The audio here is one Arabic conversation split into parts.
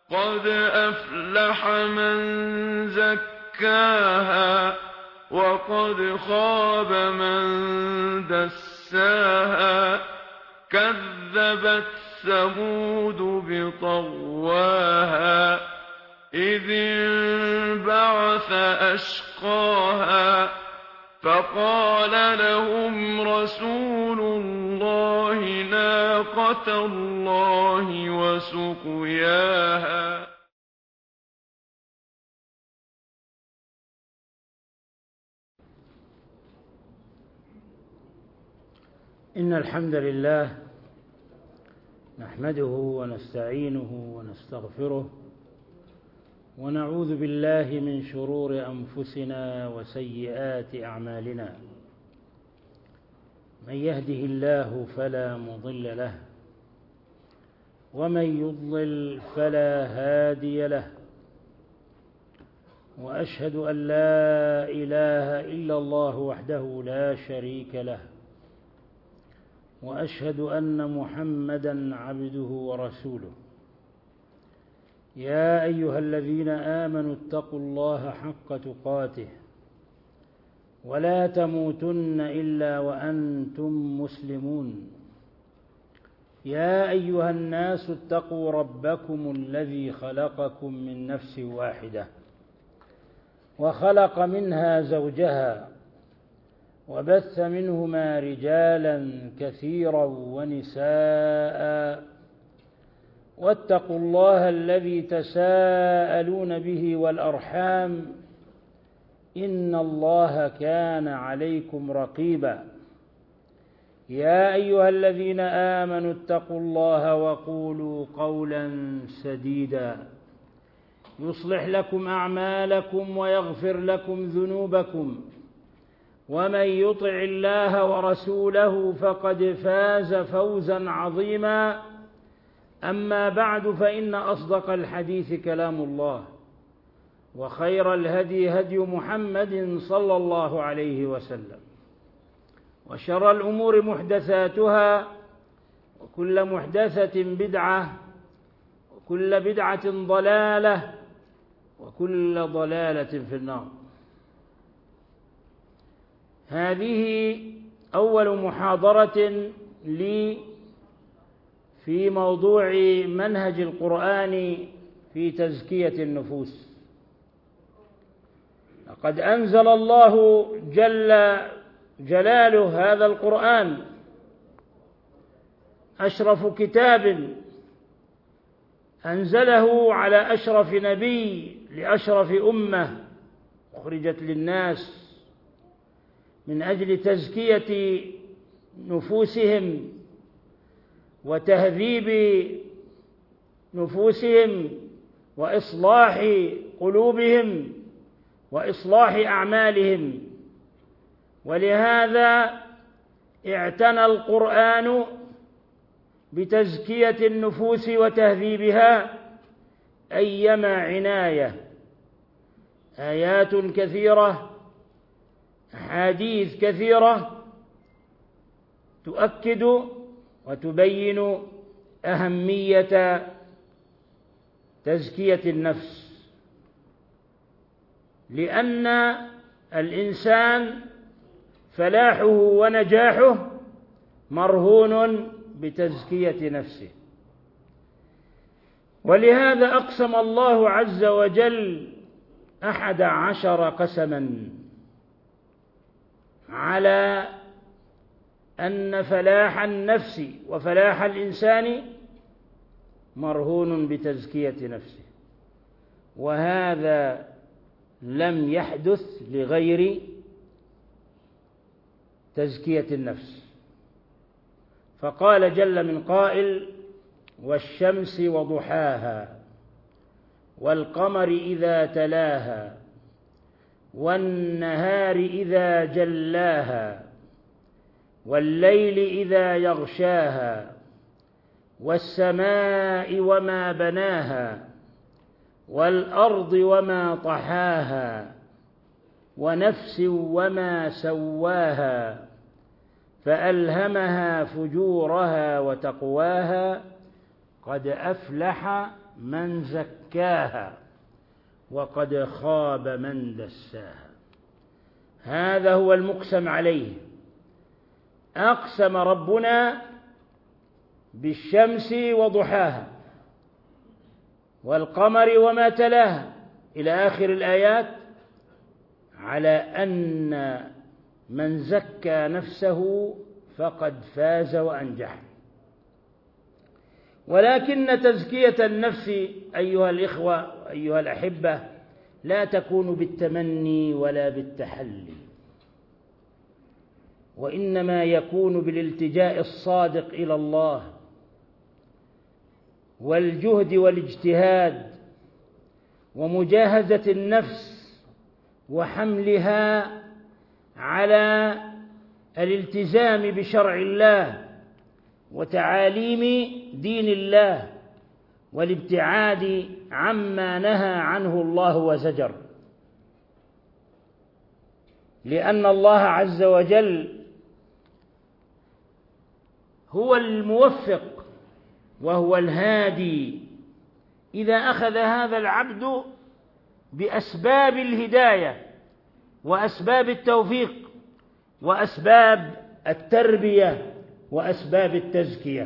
قد أفلح من زكاها وقد خاب من دساها كذبت ثمود بطغواها إذ انبعث أشقاها فقال لهم رسول الله ناقة الله وسقياها. إن الحمد لله نحمده ونستعينه ونستغفره ونعوذ بالله من شرور أنفسنا وسيئات أعمالنا. من يهده الله فلا مضل له ومن يضلل فلا هادي له، وأشهد أن لا إله إلا الله وحده لا شريك له، وأشهد أن محمدًا عبده ورسوله. يا أيها الذين آمنوا اتقوا الله حق تقاته ولا تموتن إلا وأنتم مسلمون. يا أيها الناس اتقوا ربكم الذي خلقكم من نفس واحدة وخلق منها زوجها وبث منهما رجالا كثيرا ونساء، واتقوا الله الذي تساءلون به والأرحام إن الله كان عليكم رقيبا. يا أيها الذين آمنوا اتقوا الله وقولوا قولا سديدا يصلح لكم أعمالكم ويغفر لكم ذنوبكم، ومن يطع الله ورسوله فقد فاز فوزا عظيما. أما بعد، فإن أصدق الحديث كلام الله، وخير الهدي هدي محمد صلى الله عليه وسلم، وشر الأمور محدثاتها، وكل محدثة بدعة، وكل بدعة ضلالة، وكل ضلالة في النار. هذه أول محاضرة لي في موضوع منهج القرآن في تزكية النفوس. لقد أنزل الله جل جلاله هذا القرآن، أشرف كتاب أنزله على أشرف نبي لأشرف أمة أخرجت للناس من أجل تزكية نفوسهم وتهذيب نفوسهم وإصلاح قلوبهم وإصلاح أعمالهم. ولهذا اعتنى القرآن بتزكية النفوس وتهذيبها أيما عناية. آيات كثيرة، أحاديث كثيرة تؤكد وتبين أهمية تزكية النفس، لأن الإنسان فلاحه ونجاحه مرهون بتزكية نفسه. ولهذا أقسم الله عز وجل 11 قسما على أن فلاح النفس وفلاح الإنسان مرهون بتزكية نفسه، وهذا لم يحدث لغير تزكية النفس. فقال جل من قائل: والشمس وضحاها والقمر إذا تلاها والنهار إذا جلاها والليل إذا يغشاها والسماء وما بناها والأرض وما طحاها ونفس وما سواها فألهمها فجورها وتقواها قد أفلح من زكاها وقد خاب من دساها. هذا هو المقسم عليه. أقسم ربنا بالشمس وضحاها والقمر وما تلاها إلى آخر الآيات على أن من زكى نفسه فقد فاز وأنجح. ولكن تزكية النفس أيها الإخوة أيها الأحبة لا تكون بالتمني ولا بالتحلي، وإنما يكون بالالتجاء الصادق إلى الله والجهد والاجتهاد ومجاهدة النفس وحملها على الالتزام بشرع الله وتعاليم دين الله والابتعاد عما نهى عنه الله وزجر. لأن الله عز وجل هو الموفق وهو الهادي إذا أخذ هذا العبد بأسباب الهداية وأسباب التوفيق وأسباب التربية وأسباب التزكية.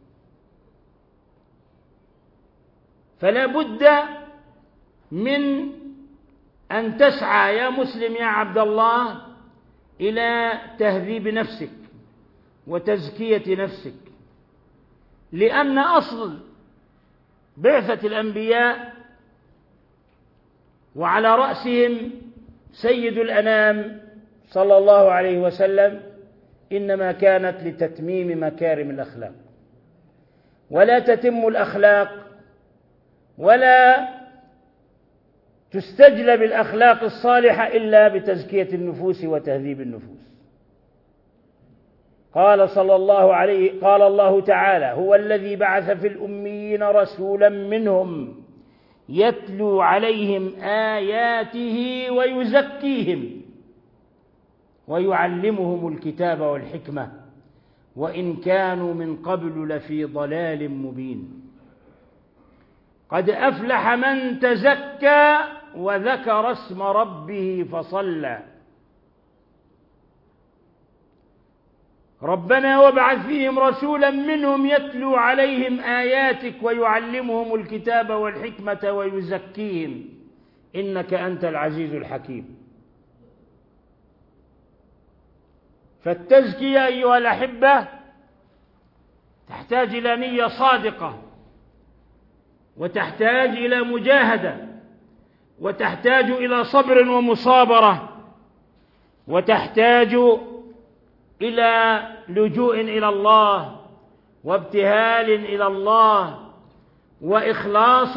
فلا بد من أن تسعى يا مسلم يا عبد الله إلى تهذيب نفسك وتزكية نفسك، لأن أصل بعثة الأنبياء وعلى رأسهم سيد الأنام صلى الله عليه وسلم إنما كانت لتتميم مكارم الأخلاق، ولا تتم الأخلاق ولا تستجلب الأخلاق الصالحة إلا بتزكية النفوس وتهذيب النفوس. قال الله تعالى: هو الذي بعث في الأميين رسولا منهم يتلو عليهم آياته ويزكيهم ويعلمهم الكتاب والحكمة وإن كانوا من قبل لفي ضلال مبين. قد أفلح من تزكى وذكر اسم ربه فصلى. ربنا وابعث فيهم رسولا منهم يتلو عليهم آياتك ويعلمهم الكتاب والحكمة ويزكيهم إنك أنت العزيز الحكيم. فالتزكية أيها الأحبة تحتاج إلى نية صادقة، وتحتاج إلى مجاهدة، وتحتاج إلى صبر ومصابرة، وتحتاج إلى لجوء إلى الله وابتهال إلى الله وإخلاص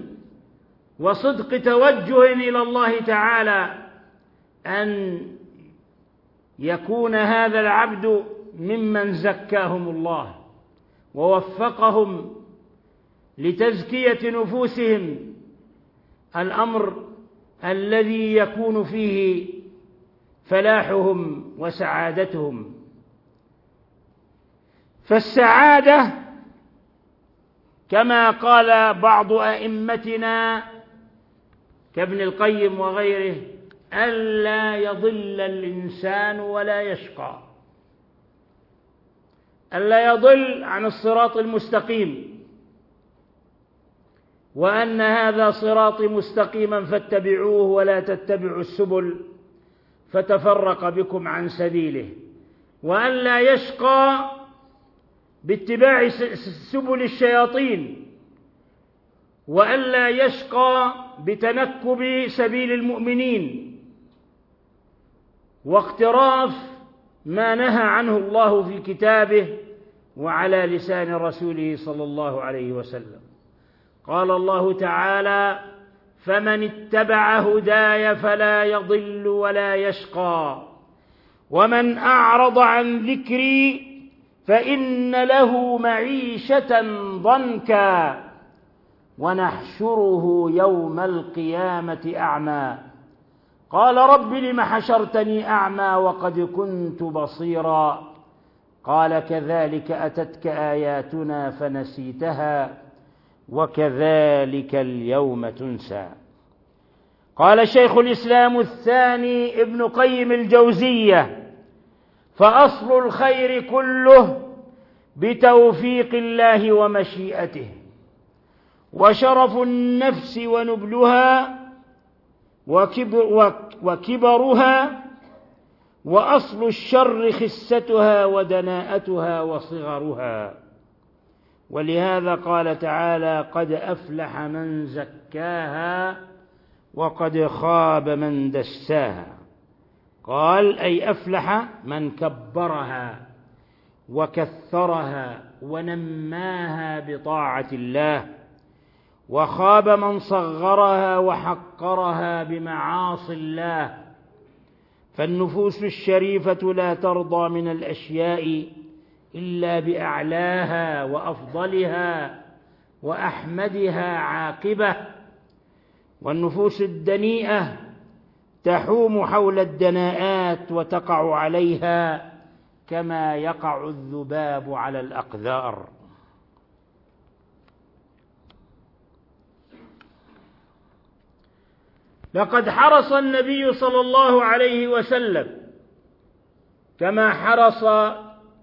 وصدق توجه إلى الله تعالى أن يكون هذا العبد ممن زكاهم الله ووفقهم لتزكية نفوسهم، الأمر الذي يكون فيه فلاحهم وسعادتهم. فالسعادة كما قال بعض أئمتنا كابن القيم وغيره: ألا يضل الإنسان ولا يشقى، ألا يضل عن الصراط المستقيم، وأن هذا صراطي مستقيما فاتبعوه ولا تتبعوا السبل فتفرق بكم عن سبيله، وأن لا يشقى باتباع سبل الشياطين، وأن لا يشقى بتنكب سبيل المؤمنين واقتراف ما نهى عنه الله في كتابه وعلى لسان رسوله صلى الله عليه وسلم. قال الله تعالى: فمن اتبع هداي فلا يضل ولا يشقى ومن أعرض عن ذكري فإن له معيشة ضنكا ونحشره يوم القيامة أعمى قال رب لم حشرتني أعمى وقد كنت بصيرا قال كذلك أتتك آياتنا فنسيتها وكذلك اليوم تنسى. قال شيخ الإسلام الثاني ابن قيم الجوزية: فأصل الخير كله بتوفيق الله ومشيئته، وشرف النفس ونبلها وكبرها، وأصل الشر خستها ودناءتها وصغرها. ولهذا قال تعالى: قد أفلح من زكاها وقد خاب من دساها. قال: أي أفلح من كبرها وكثرها ونماها بطاعة الله، وخاب من صغرها وحقرها بمعاصي الله. فالنفوس الشريفة لا ترضى من الأشياء إلا بأعلاها وأفضلها وأحمدها عاقبة، والنفوس الدنيئة تحوم حول الدناءات وتقع عليها كما يقع الذباب على الأقذار. لقد حرص النبي صلى الله عليه وسلم كما حرص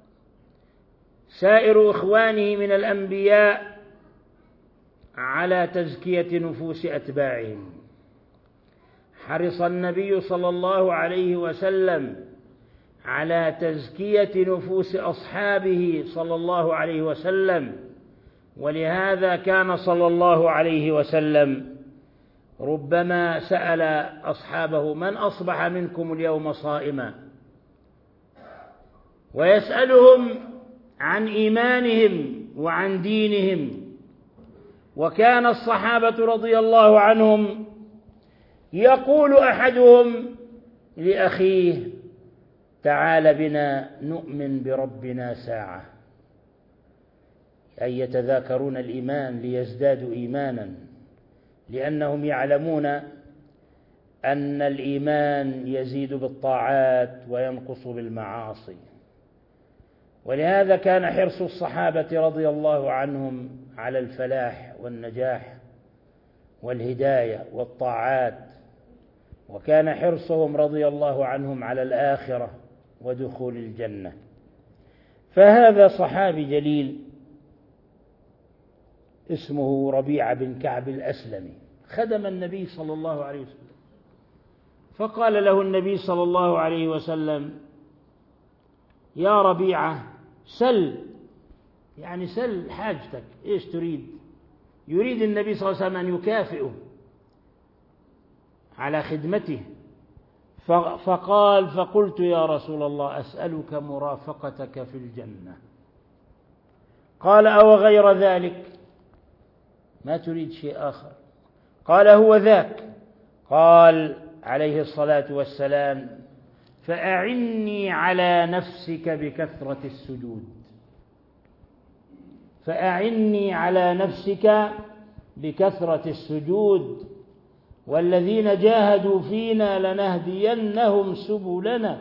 سائر إخوانه من الأنبياء على تزكية نفوس أتباعهم. حرص النبي صلى الله عليه وسلم على تزكية نفوس أصحابه صلى الله عليه وسلم، ولهذا كان صلى الله عليه وسلم ربما سأل أصحابه: من أصبح منكم اليوم صائما؟ ويسألهم عن إيمانهم وعن دينهم. وكان الصحابة رضي الله عنهم يقول أحدهم لأخيه: تعال بنا نؤمن بربنا ساعة، أي يتذاكرون الإيمان ليزدادوا إيمانا، لأنهم يعلمون أن الإيمان يزيد بالطاعات وينقص بالمعاصي. ولهذا كان حرص الصحابة رضي الله عنهم على الفلاح والنجاح والهداية والطاعات، وكان حرصهم رضي الله عنهم على الآخرة ودخول الجنة. فهذا صحابي جليل اسمه ربيعة بن كعب الأسلمي، خدم النبي صلى الله عليه وسلم، فقال له النبي صلى الله عليه وسلم: يا ربيعة سل، يعني سل حاجتك، إيش تريد؟ يريد النبي صلى الله عليه وسلم أن يكافئه على خدمته. فقال: فقلت يا رسول الله أسألك مرافقتك في الجنة. قال: أو غير ذلك؟ ما تريد شيء آخر؟ قال: هو ذاك. قال عليه الصلاة والسلام: فأعني على نفسك بكثرة السجود، فأعني على نفسك بكثرة السجود، والذين جاهدوا فينا لنهدينهم سبلنا.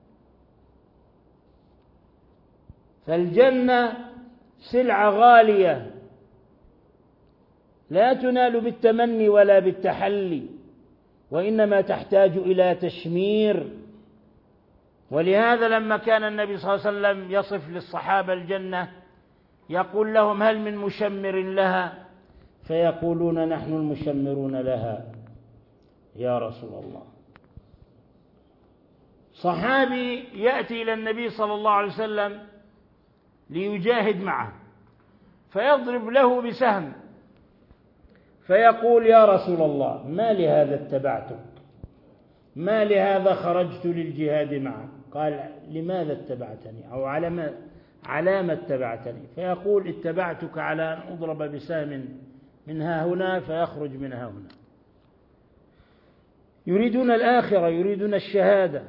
فالجنة سلعة غالية لا تنال بالتمني ولا بالتحلي، وإنما تحتاج إلى تشمير. ولهذا لما كان النبي صلى الله عليه وسلم يصف للصحابة الجنة يقول لهم: هل من مشمر لها؟ فيقولون: نحن المشمرون لها يا رسول الله. صحابي يأتي إلى النبي صلى الله عليه وسلم ليجاهد معه، فيضرب له بسهم، فيقول: يا رسول الله ما لهذا اتبعتك؟ ما لهذا خرجت للجهاد معك؟ قال: لماذا اتبعتني؟ أو على ما اتبعتني؟ فيقول: اتبعتك على أن أضرب بسهم من ها هنا فيخرج من ها هنا. يريدون الآخرة، يريدون الشهادة.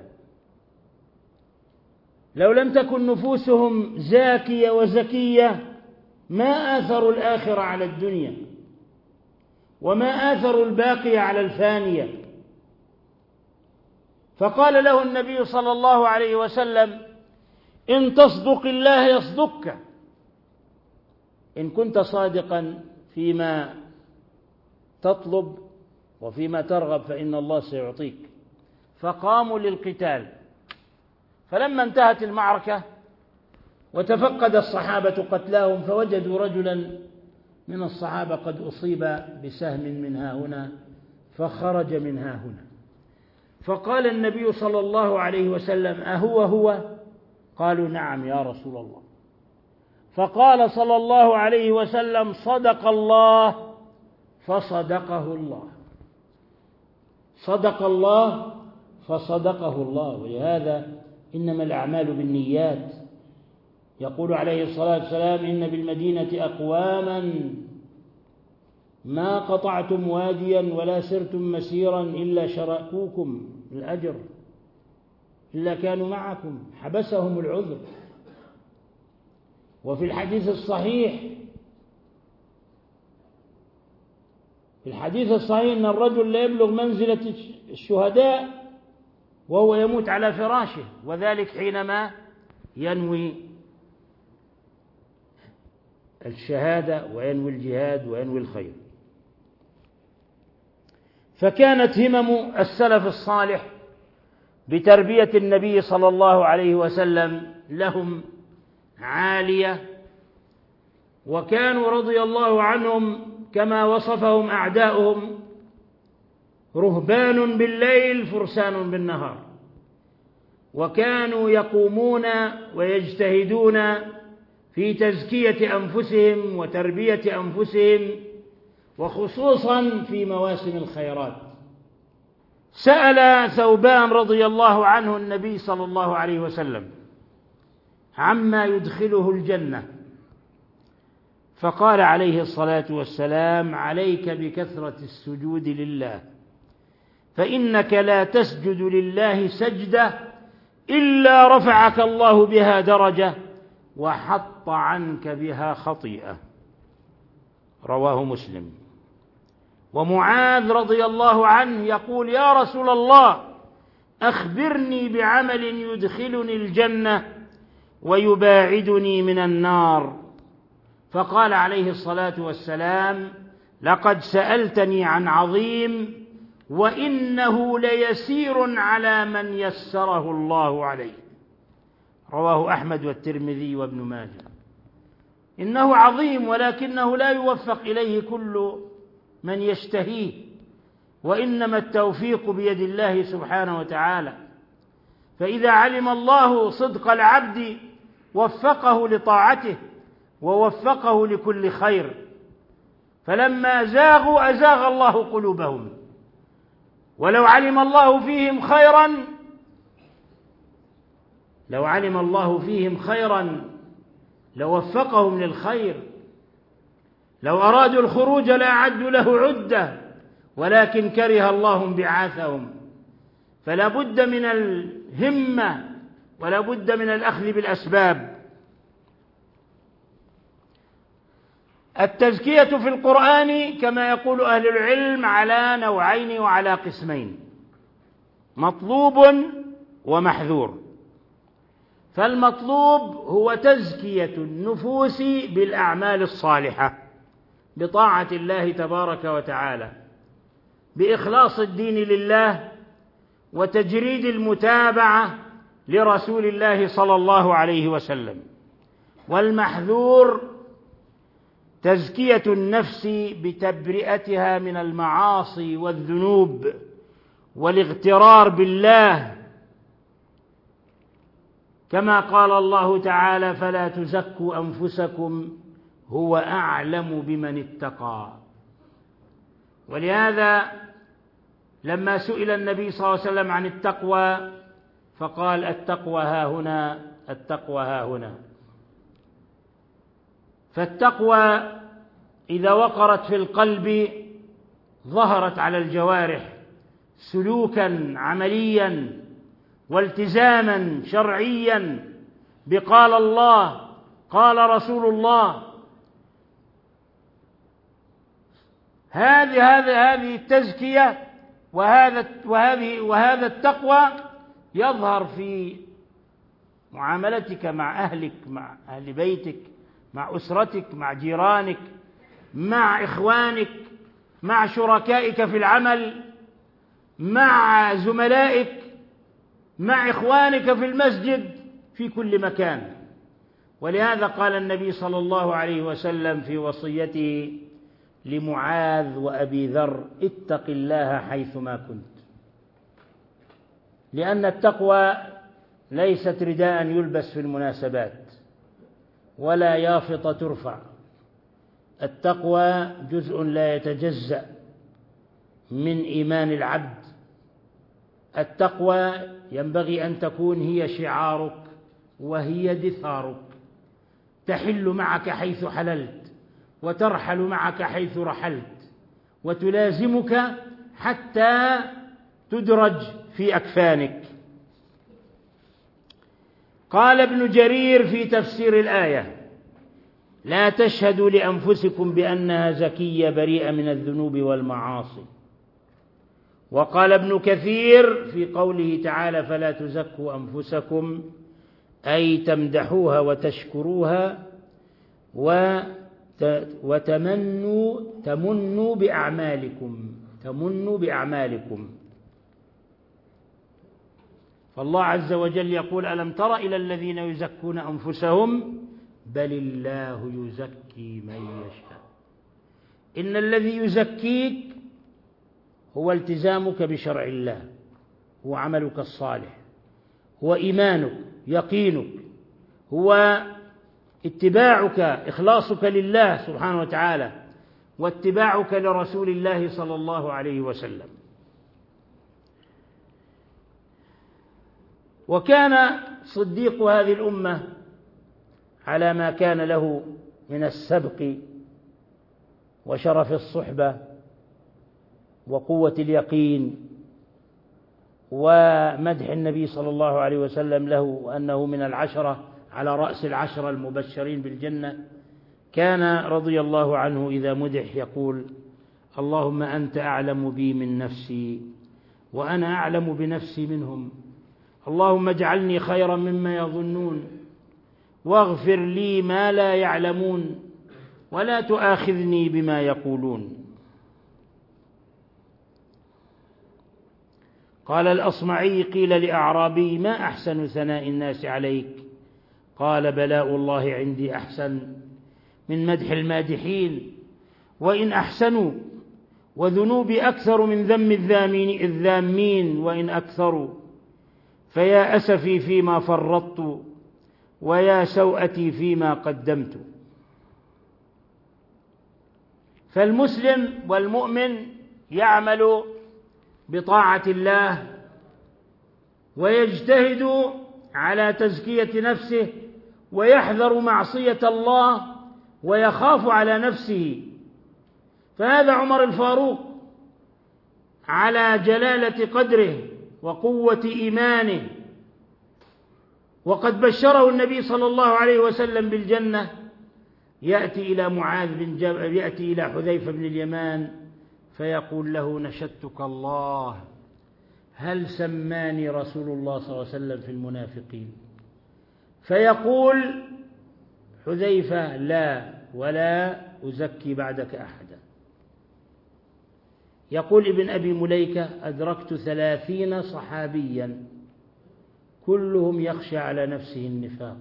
لو لم تكن نفوسهم زاكية وزكية ما آثروا الآخرة على الدنيا، وما آثروا الباقية على الفانية. فقال له النبي صلى الله عليه وسلم: إن تصدق الله يصدقك، إن كنت صادقا فيما تطلب وفيما ترغب فإن الله سيعطيك. فقاموا للقتال، فلما انتهت المعركة وتفقد الصحابة قتلاهم فوجدوا رجلا من الصحابة قد أصيب بسهم من ها هنا فخرج من ها هنا، فقال النبي صلى الله عليه وسلم: أهو هو؟ قالوا: نعم يا رسول الله. فقال صلى الله عليه وسلم: صدق الله فصدقه الله، صدق الله فصدقه الله. ولهذا إنما الأعمال بالنيات. يقول عليه الصلاة والسلام: إن بالمدينة أقواما ما قطعتم واديا ولا سرتم مسيرا إلا شركوكم الأجر، إلا كانوا معكم، حبسهم العذر. وفي الحديث الصحيح أن الرجل لا يبلغ منزلة الشهداء وهو يموت على فراشه، وذلك حينما ينوي الشهادة وينوي الجهاد وينوي الخير. فكانت همم السلف الصالح بتربية النبي صلى الله عليه وسلم لهم عالية، وكانوا رضي الله عنهم كما وصفهم أعداؤهم رهبان بالليل فرسان بالنهار، وكانوا يقومون ويجتهدون في تزكية أنفسهم وتربية أنفسهم، وخصوصا في مواسم الخيرات. سأل ثوبان رضي الله عنه النبي صلى الله عليه وسلم عما يدخله الجنة، فقال عليه الصلاة والسلام: عليك بكثرة السجود لله، فإنك لا تسجد لله سجدة إلا رفعك الله بها درجة وحط عنك بها خطيئة. رواه مسلم. ومعاذ رضي الله عنه يقول: يا رسول الله أخبرني بعمل يدخلني الجنة ويباعدني من النار. فقال عليه الصلاة والسلام: لقد سألتني عن عظيم وإنه ليسير على من يسره الله عليه. رواه أحمد والترمذي وابن ماجه. إنه عظيم ولكنه لا يوفق إليه كل من يشتهيه، وإنما التوفيق بيد الله سبحانه وتعالى. فإذا علم الله صدق العبد وفقه لطاعته ووفقه لكل خير، فلما زاغوا أزاغ الله قلوبهم. ولو علم الله فيهم خيرا لوفقهم للخير. لو أرادوا الخروج لأعدوا له عدة، ولكن كره الله انبعاثهم. فلا بد من الهمة ولا بد من الأخذ بالأسباب. التزكية في القرآن كما يقول أهل العلم على نوعين وعلى قسمين: مطلوب ومحذور. فالمطلوب هو تزكية النفوس بالأعمال الصالحة بطاعة الله تبارك وتعالى، بإخلاص الدين لله وتجريد المتابعة لرسول الله صلى الله عليه وسلم. والمحذور تزكية النفس بتبرئتها من المعاصي والذنوب والاغترار بالله، كما قال الله تعالى: فلا تزكوا أنفسكم هو أعلم بمن اتقى. ولهذا لما سئل النبي صلى الله عليه وسلم عن التقوى فقال: التقوى ها هنا، التقوى ها هنا. فالتقوى إذا وقرت في القلب ظهرت على الجوارح سلوكا عمليا والتزاما شرعيا بقال الله قال رسول الله. هذه التزكية وهذا التقوى يظهر في معاملتك مع أهلك، مع أهل بيتك، مع أسرتك، مع جيرانك، مع إخوانك، مع شركائك في العمل، مع زملائك، مع إخوانك في المسجد، في كل مكان. ولهذا قال النبي صلى الله عليه وسلم في وصيته لمعاذ وأبي ذر: اتق الله حيثما كنت. لأن التقوى ليست رداء يلبس في المناسبات ولا يافطة ترفع. التقوى جزء لا يتجزأ من إيمان العبد. التقوى ينبغي أن تكون هي شعارك وهي دثارك، تحل معك حيث حللت وترحل معك حيث رحلت، وتلازمك حتى تدرج في أكفانك. قال ابن جرير في تفسير الآية: لا تشهدوا لأنفسكم بأنها زكية بريئة من الذنوب والمعاصي. وقال ابن كثير في قوله تعالى: فلا تزكوا أنفسكم، أي تمدحوها وتشكروها تمنوا بأعمالكم. فالله عز وجل يقول: ألم تر إلى الذين يزكون أنفسهم بل الله يزكي من يشاء. إن الذي يزكيك هو التزامك بشرع الله، هو عملك الصالح، هو إيمانك، يقينك، هو اتباعك، إخلاصك لله سبحانه وتعالى، واتباعك لرسول الله صلى الله عليه وسلم. وكان صديق هذه الأمة على ما كان له من السبق وشرف الصحبة وقوة اليقين ومدح النبي صلى الله عليه وسلم له وأنه من العشرة على رأس العشرة المبشرين بالجنة. كان رضي الله عنه إذا مدح يقول: اللهم أنت أعلم بي من نفسي وأنا أعلم بنفسي منهم، اللهم اجعلني خيرا مما يظنون، واغفر لي ما لا يعلمون، ولا تؤاخذني بما يقولون. قال الأصمعي: قيل لأعرابي: ما أحسن ثناء الناس عليك؟ قال: بلاء الله عندي أحسن من مدح المادحين، وإن أحسنوا، وذنوبي أكثر من ذم الذامين وإن أكثروا، فيا أسفي فيما فرطت ويا سوءتي فيما قدمت. فالمسلم والمؤمن يعمل بطاعة الله ويجتهد على تزكية نفسه ويحذر معصية الله ويخاف على نفسه. فهذا عمر الفاروق على جلالة قدره وقوة إيمانه، وقد بشره النبي صلى الله عليه وسلم بالجنة، يأتي إلى معاذ بن جبل، يأتي إلى حذيفة بن اليمان فيقول له: نشدتك الله، هل سماني رسول الله صلى الله عليه وسلم في المنافقين؟ فيقول حذيفة: لا، ولا أزكي بعدك أحدا. يقول ابن أبي مليكة: أدركت 30 صحابيا كلهم يخشى على نفسه النفاق.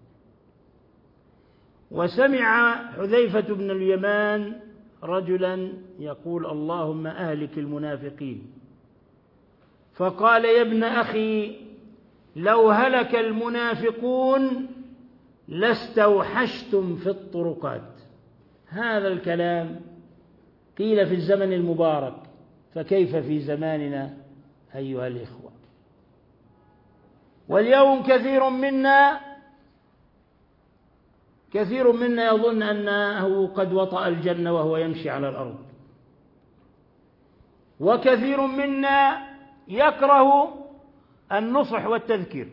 وسمع حذيفة بن اليمان رجلا يقول: اللهم أهلك المنافقين. فقال: يا ابن أخي، لو هلك المنافقون لاستوحشتم في الطرقات. هذا الكلام قيل في الزمن المبارك، فكيف في زماننا أيها الإخوة؟ واليوم كثير منا يظن أنه قد وطأ الجنة وهو يمشي على الأرض، وكثير منا يكره النصح والتذكير.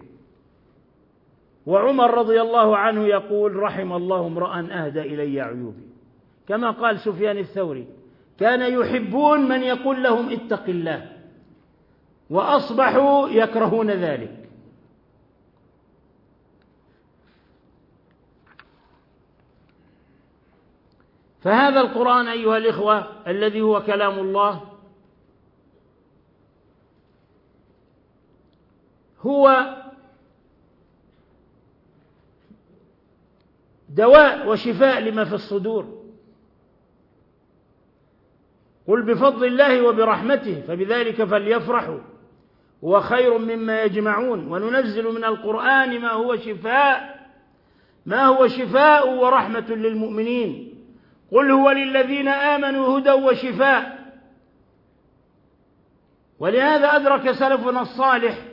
وعمر رضي الله عنه يقول: رحم الله امرأ أهدى إلي عيوبي. كما قال سفيان الثوري: كان يحبون من يقول لهم اتق الله، وأصبحوا يكرهون ذلك. فهذا القرآن أيها الإخوة الذي هو كلام الله هو دواء وشفاء لما في الصدور. قل بفضل الله وبرحمته فبذلك فليفرحوا هو خير مما يجمعون وننزل من القرآن ما هو شفاء ورحمة للمؤمنين قل هو للذين آمنوا هدى وشفاء. ولهذا أدرك سلفنا الصالح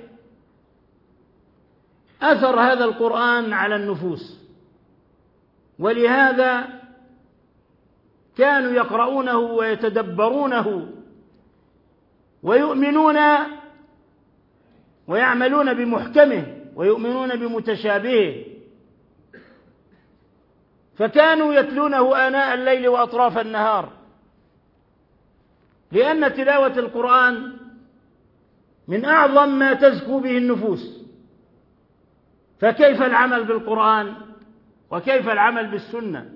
أثر هذا القرآن على النفوس، ولهذا كانوا يقرؤونه ويتدبرونه ويؤمنون ويعملون بمحكمه ويؤمنون بمتشابهه، فكانوا يتلونه آناء الليل وأطراف النهار، لأن تلاوة القرآن من أعظم ما تزكو به النفوس. فكيف العمل بالقرآن وكيف العمل بالسنة؟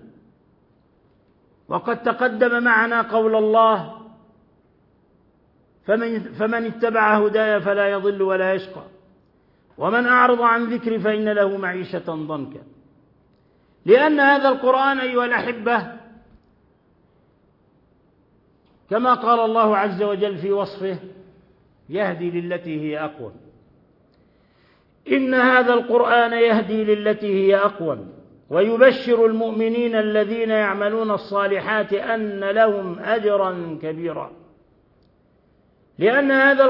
وقد تقدم معنا قول الله فمن اتبع هداي فلا يضل ولا يشقى ومن أعرض عن ذكري فإن له معيشة ضنكا. لأن هذا القرآن أيها الأحبة كما قال الله عز وجل في وصفه يهدي للتي هي أقوم. إن هذا القرآن يهدي للتي هي أقوم ويبشر المؤمنين الذين يعملون الصالحات أن لهم أجرا كبيرا. لأن هذا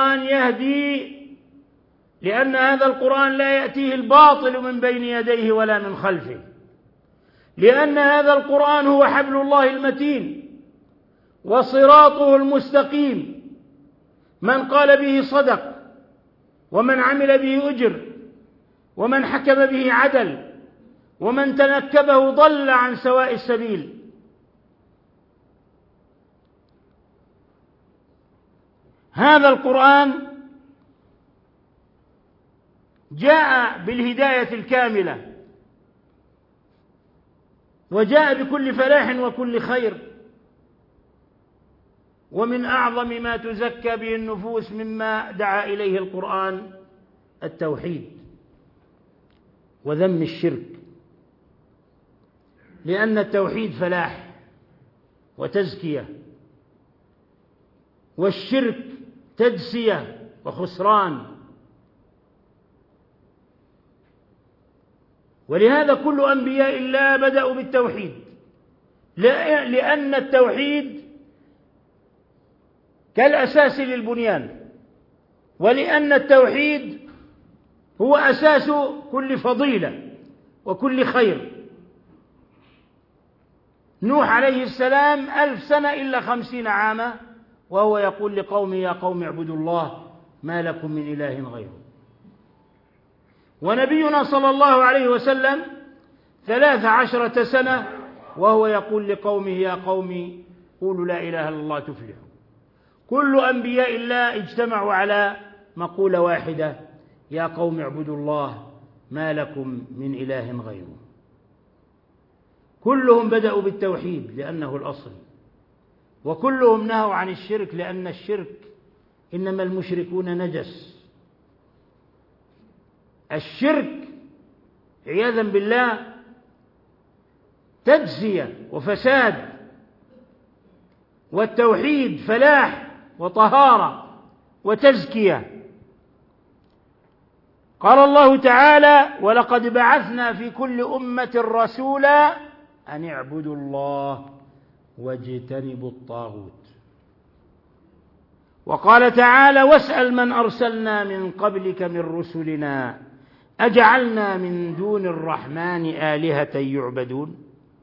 القرآن لا يأتيه الباطل من بين يديه ولا من خلفه. لأن هذا القرآن هو حبل الله المتين وصراطه المستقيم، من قال به صدق ومن عمل به أجر ومن حكم به عدل ومن تنكبه ضل عن سواء السبيل. هذا القرآن جاء بالهداية الكاملة وجاء بكل فلاح وكل خير. ومن أعظم ما تزكى به النفوس مما دعا إليه القرآن التوحيد وذم الشرك، لأن التوحيد فلاح وتزكية، والشرك تدسية وخسران. ولهذا كل أنبياء الله بدأوا بالتوحيد، لأن التوحيد كالأساس للبنيان، ولأن التوحيد هو أساس كل فضيلة وكل خير. نوح عليه السلام 1000 سنة إلا 50 عاما وهو يقول لقومه يا قوم اعبدوا الله ما لكم من إله غيره. ونبينا صلى الله عليه وسلم 13 سنة وهو يقول لقومه يا قوم قولوا لا إله إلا الله تفلحوا. كل أنبياء الله اجتمعوا على مقولة واحدة يا قوم اعبدوا الله ما لكم من إله غيره. كلهم بدأوا بالتوحيد لأنه الأصل، وكلهم نهوا عن الشرك لأن الشرك إنما المشركون نجس. الشرك عياذا بالله تجزية وفساد، والتوحيد فلاح وطهارة وتزكية. قال الله تعالى ولقد بعثنا في كل أمة رسولا أن اعبدوا الله واجتنبوا الطاغوت. وقال تعالى واسأل من أرسلنا من قبلك من رسلنا أجعلنا من دون الرحمن آلهة يعبدون.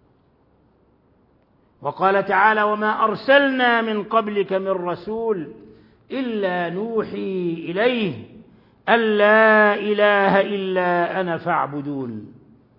وقال تعالى وما أرسلنا من قبلك من رسول إلا نوحي إليه أن لا إله إلا أنا فاعبدون.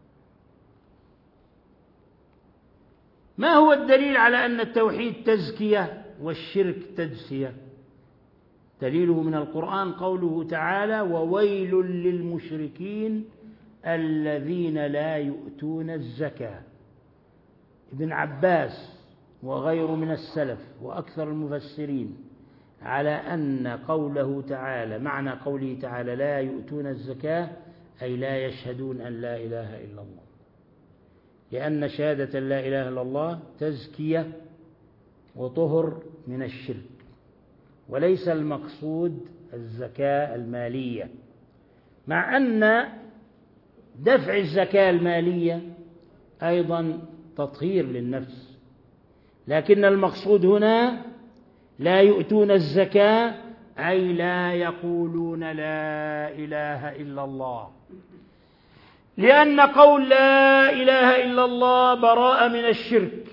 ما هو الدليل على أن التوحيد تزكية والشرك تدسية؟ دليله من القرآن قوله تعالى وويل للمشركين الذين لا يؤتون الزكاة. ابن عباس وغيره من السلف وأكثر المفسرين على أن قوله تعالى معنى قوله تعالى لا يؤتون الزكاة أي لا يشهدون أن لا إله إلا الله، لأن شهادة لا إله إلا الله تزكية وطهر من الشرك، وليس المقصود الزكاة المالية، مع أن دفع الزكاة المالية أيضا تطهير للنفس، لكن المقصود هنا لا يؤتون الزكاة أي لا يقولون لا إله إلا الله، لأن قول لا إله إلا الله براءة من الشرك،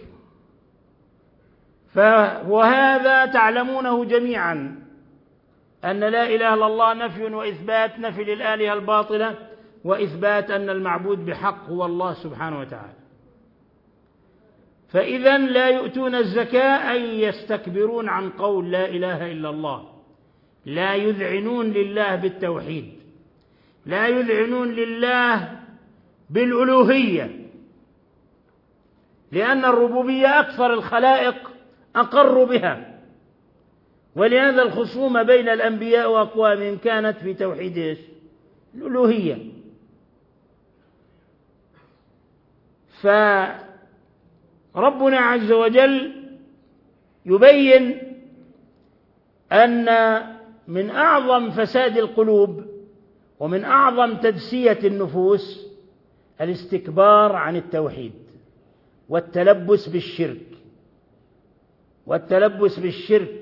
وهذا تعلمونه جميعا أن لا إله إلا الله نفي وإثبات، نفي للآلهة الباطلة وإثبات أن المعبود بحق هو الله سبحانه وتعالى. فإذا لا يؤتون الزكاة أي يستكبرون عن قول لا إله إلا الله، لا يذعنون لله بالتوحيد، لا يذعنون لله بالألوهية، لأن الربوبية أكثر الخلائق أقروا بها، ولهذا الخصومة بين الأنبياء وأقوامهم كانت في توحيد الألوهية. فربنا عز وجل يبين أن من أعظم فساد القلوب ومن أعظم تدسية النفوس الاستكبار عن التوحيد والتلبس بالشرك،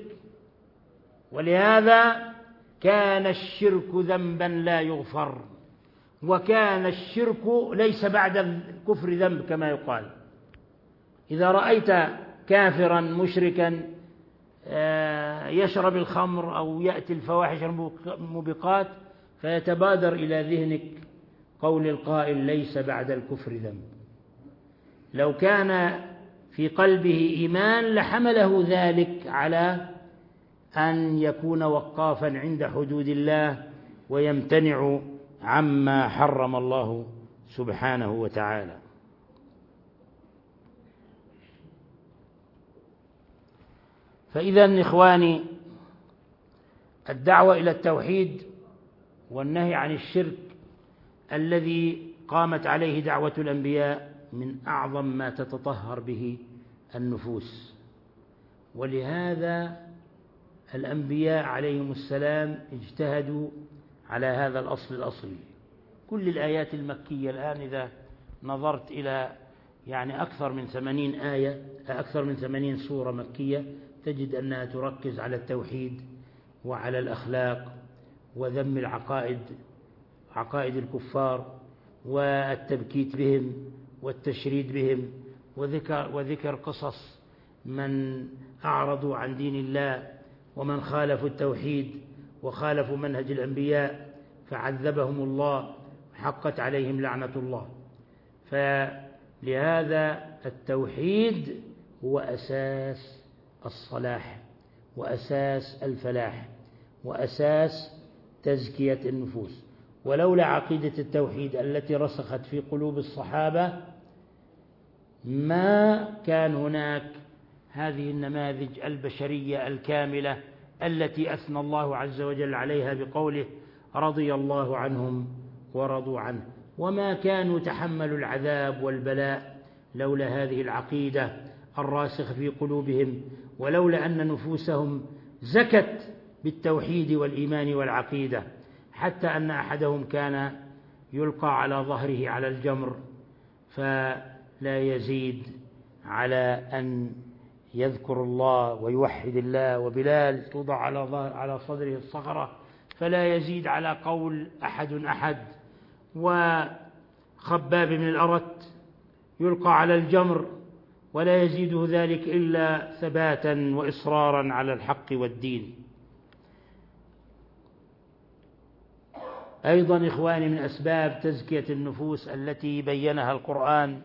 ولهذا كان الشرك ذنبا لا يغفر، وكان الشرك ليس بعد الكفر ذنب كما يقال. إذا رأيت كافرا مشركا يشرب الخمر أو يأتي الفواحش الموبقات فيتبادر إلى ذهنك قول القائل ليس بعد الكفر ذنب. لو كان في قلبه إيمان لحمله ذلك على أن يكون وقافا عند حدود الله ويمتنع عما حرم الله سبحانه وتعالى. فإذا إخواني، الدعوة إلى التوحيد والنهي عن الشرك الذي قامت عليه دعوة الأنبياء من أعظم ما تتطهر به النفوس، ولهذا الأنبياء عليهم السلام اجتهدوا على هذا الأصل الأصلي. كل الآيات المكية الآن إذا نظرت إلى أكثر من 80 آية، أكثر من 80 سورة مكية، تجد أنها تركز على التوحيد وعلى الأخلاق وذم عقائد الكفار والتبكيت بهم والتشريد بهم، وذكر قصص من أعرضوا عن دين الله ومن خالفوا التوحيد وخالفوا منهج الأنبياء فعذبهم الله، حقت عليهم لعنة الله. فلهذا التوحيد هو أساس الصلاح وأساس الفلاح وأساس تزكية النفوس، ولولا عقيدة التوحيد التي رسخت في قلوب الصحابة ما كان هناك هذه النماذج البشرية الكاملة التي أثنى الله عز وجل عليها بقوله رضي الله عنهم ورضوا عنه، وما كانوا تحملوا العذاب والبلاء لولا هذه العقيدة الراسخة في قلوبهم، ولولا أن نفوسهم زكت بالتوحيد والإيمان والعقيدة، حتى أن أحدهم كان يلقى على ظهره على الجمر فلا يزيد على أن يذكر الله ويوحد الله، وبلال توضع على صدره الصخرة فلا يزيد على قول أحد، وخباب بن الأرت يلقى على الجمر ولا يزيده ذلك إلا ثباتا وإصرارا على الحق والدين. أيضا إخواني، من أسباب تزكية النفوس التي بينها القرآن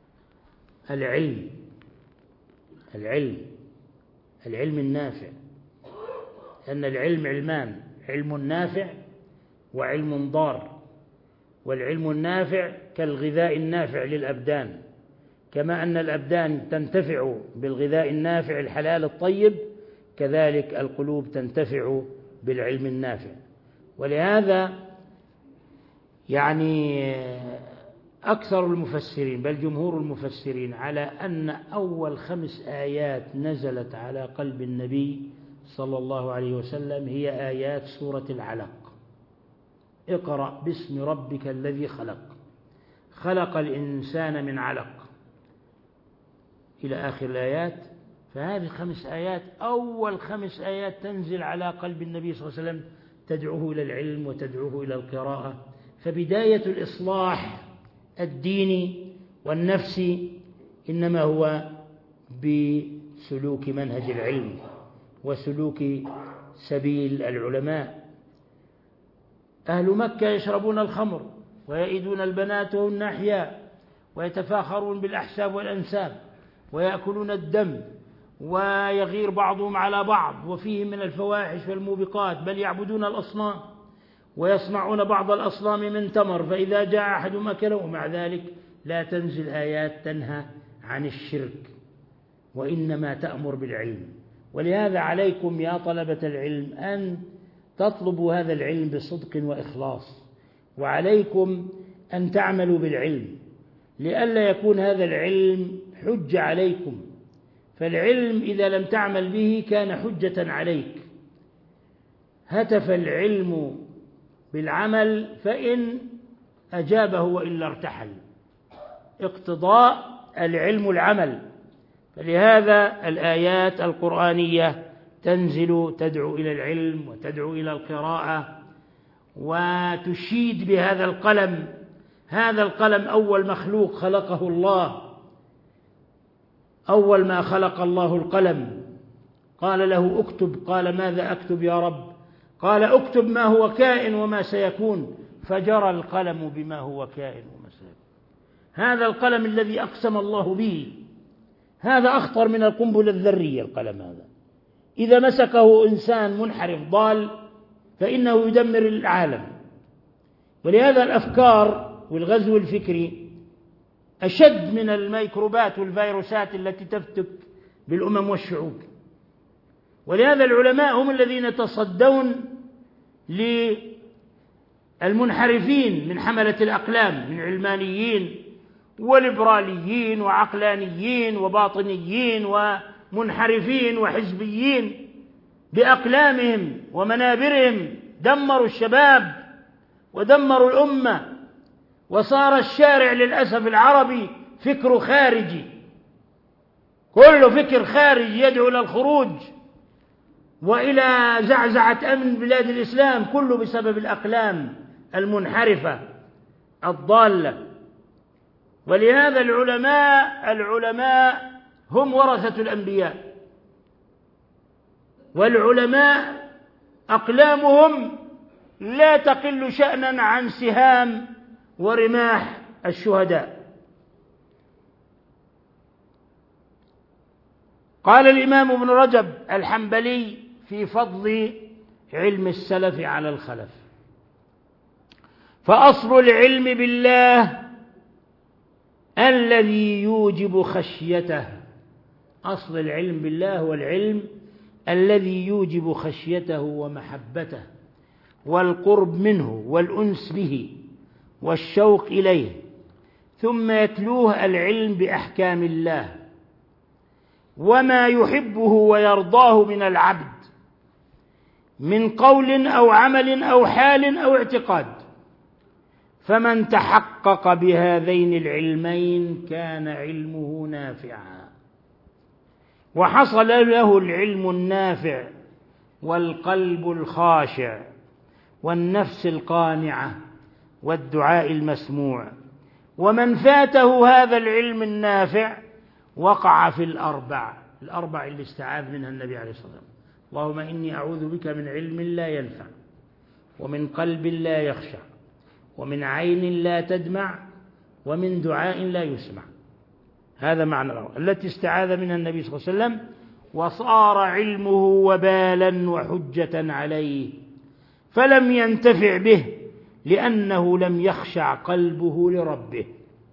العلم النافع، أن العلم علمان: علم نافع وعلم ضار. والعلم النافع كالغذاء النافع للأبدان، كما أن الأبدان تنتفع بالغذاء النافع الحلال الطيب، كذلك القلوب تنتفع بالعلم النافع. ولهذا يعني أكثر المفسرين بل جمهور المفسرين على أن أول 5 آيات نزلت على قلب النبي صلى الله عليه وسلم هي آيات سورة العلق: اقرأ باسم ربك الذي خلق، خلق الإنسان من علق، إلى آخر الآيات. فهذه 5 آيات أول 5 آيات تنزل على قلب النبي صلى الله عليه وسلم تدعوه إلى العلم وتدعوه إلى القراءة. فبداية الإصلاح الديني والنفسي إنما هو بسلوك منهج العلم وسلوك سبيل العلماء. أهل مكة يشربون الخمر ويئدون البنات وهن أحياء ويتفاخرون بالأحساب والأنساب ويأكلون الدم ويغير بعضهم على بعض وفيهم من الفواحش والموبقات، بل يعبدون الأصنام ويصنعون بعض الأصنام من تمر فإذا جاء أحدهم أكله. ومع ذلك لا تنزل آيات تنهى عن الشرك وإنما تأمر بالعلم. ولهذا عليكم يا طلبة العلم أن تطلبوا هذا العلم بصدق وإخلاص، وعليكم أن تعملوا بالعلم لئلا يكون هذا العلم حجة عليكم. فالعلم إذا لم تعمل به كان حجة عليك. هتف العلم بالعمل فإن أجابه وإلا ارتحل. اقتضاء العلم العمل. فلهذا الآيات القرآنية تنزل تدعو إلى العلم وتدعو إلى القراءة وتشيد بهذا القلم. هذا القلم أول مخلوق خلقه الله، أول ما خلق الله القلم قال له اكتب، قال ماذا أكتب يا رب؟ قال اكتب ما هو كائن وما سيكون، فجرى القلم بما هو كائن وما سيكون. هذا القلم الذي أقسم الله به، هذا أخطر من القنبلة الذرية. القلم هذا إذا مسكه إنسان منحرف ضال فإنه يدمر العالم. ولهذا الأفكار والغزو الفكري أشد من الميكروبات والفيروسات التي تفتك بالأمم والشعوب. ولهذا العلماء هم الذين يتصدون للمنحرفين من حملة الأقلام، من علمانيين وليبراليين وعقلانيين وباطنيين ومنحرفين وحزبيين. بأقلامهم ومنابرهم دمروا الشباب ودمروا الأمة، وصار الشارع للأسف العربي فكر خارجي، كل فكر خارجي يدعو إلى الخروج وإلى زعزعة أمن بلاد الإسلام، كله بسبب الأقلام المنحرفة الضالة. ولهذا العلماء هم ورثة الأنبياء، والعلماء أقلامهم لا تقل شأنا عن سهام ورماح الشهداء. قال الإمام ابن رجب الحنبلي في فضل علم السلف على الخلف: فأصل العلم بالله الذي يوجب خشيته. أصل العلم بالله هو العلم الذي يوجب خشيته ومحبته والقرب منه والأنس به والشوق إليه، ثم يتلوه العلم بأحكام الله وما يحبه ويرضاه من العبد من قول أو عمل أو حال أو اعتقاد. فمن تحقق بهذين العلمين كان علمه نافعا، وحصل له العلم النافع والقلب الخاشع والنفس القانعة والدعاء المسموع. ومن فاته هذا العلم النافع وقع في الأربع اللي استعاذ منها النبي عليه الصلاة والسلام: اللهم إني أعوذ بك من علم لا ينفع، ومن قلب لا يخشع، ومن عين لا تدمع، ومن دعاء لا يسمع. هذا معنى التي استعاذ منها النبي صلى الله عليه وسلم، وصار علمه وبالا وحجة عليه، فلم ينتفع به لأنه لم يخشع قلبه لربه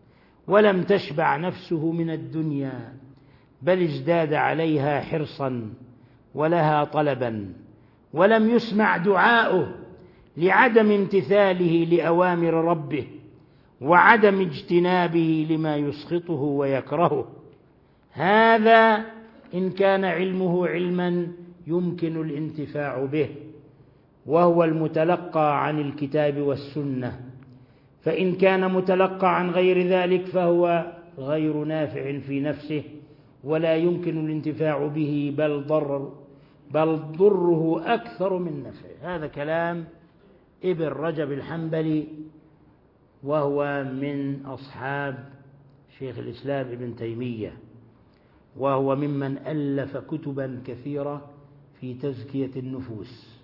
ولم تشبع نفسه من الدنيا، بل ازداد عليها حرصا ولها طلبا، ولم يسمع دعاؤه لعدم امتثاله لأوامر ربه وعدم اجتنابه لما يسخطه ويكرهه. هذا إن كان علمه علما يمكن الانتفاع به، وهو المتلقى عن الكتاب والسنة. فإن كان متلقى عن غير ذلك فهو غير نافع في نفسه ولا يمكن الانتفاع به، بل ضره أكثر من نفعه. هذا كلام ابن رجب الحنبلي، وهو من أصحاب شيخ الإسلام ابن تيمية، وهو ممن ألف كتبا كثيرة في تزكية النفوس.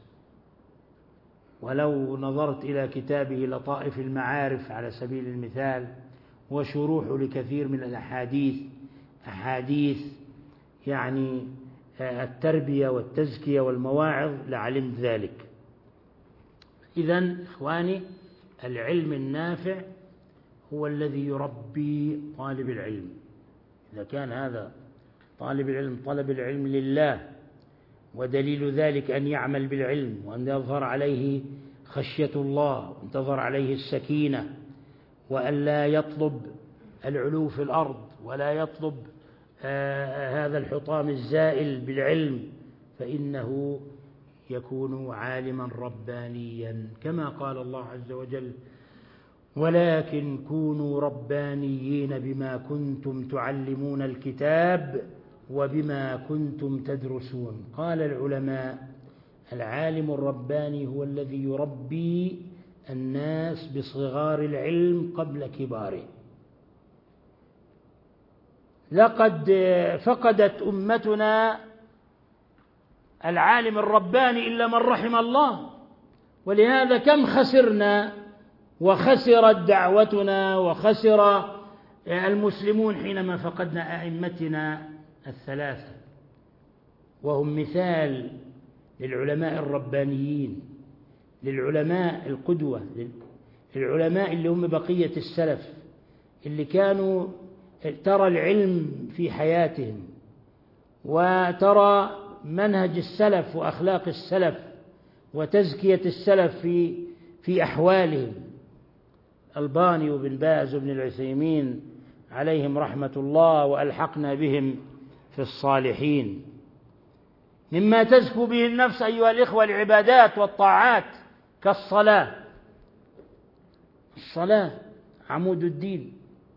ولو نظرت إلى كتابه لطائف المعارف على سبيل المثال وشروحه لكثير من أحاديث يعني التربية والتزكية والمواعظ لعلمت ذلك. إذن إخواني، العلم النافع هو الذي يربي طالب العلم. إذا كان هذا طالب العلم طلب العلم لله، ودليل ذلك أن يعمل بالعلم وأن يظهر عليه خشية الله وأن تظهر عليه السكينة، وأن لا يطلب العلو في الأرض ولا يطلب هذا الحطام الزائل بالعلم، فإنه يكون عالما ربانيا كما قال الله عز وجل: ولكن كونوا ربانيين بما كنتم تعلمون الكتاب وبما كنتم تدرسون. قال العلماء: العالم الرباني هو الذي يربي الناس بصغار العلم قبل كباره. لقد فقدت أمتنا العالم الرباني إلا من رحم الله، ولهذا كم خسرنا وخسرت دعوتنا وخسر المسلمون حينما فقدنا أئمتنا الثلاثة، وهم مثال للعلماء الربانيين، للعلماء القدوة، للعلماء اللي هم بقية السلف، اللي كانوا ترى العلم في حياتهم وترى منهج السلف وأخلاق السلف وتزكية السلف في أحوالهم. الباني وابن باز وابن العثيمين عليهم رحمة الله، وألحقنا بهم في الصالحين. مما تزكو به النفس أيها الإخوة العبادات والطاعات كالصلاة. الصلاة عمود الدين،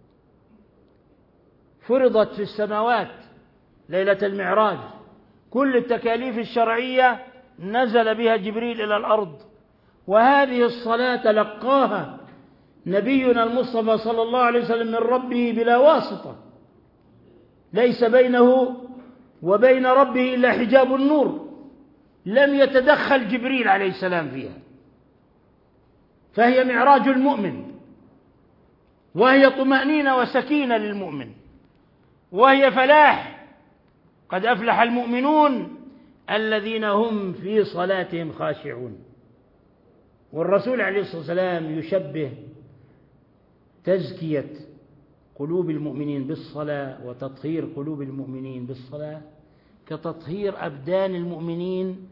فرضت في السماوات ليلة المعراج، كل التكاليف الشرعية نزل بها جبريل إلى الأرض، وهذه الصلاة تلقاها نبينا المصطفى صلى الله عليه وسلم من ربه بلا واسطة، ليس بينه وبين ربه إلا حجاب النور، لم يتدخل جبريل عليه السلام فيها، فهي معراج المؤمن، وهي طمأنينة وسكينة للمؤمن، وهي فلاح. قد أفلح المؤمنون الذين هم في صلاتهم خاشعون. والرسول عليه الصلاة والسلام يشبه تزكية قلوب المؤمنين بالصلاة وتطهير قلوب المؤمنين بالصلاة كتطهير أبدان المؤمنين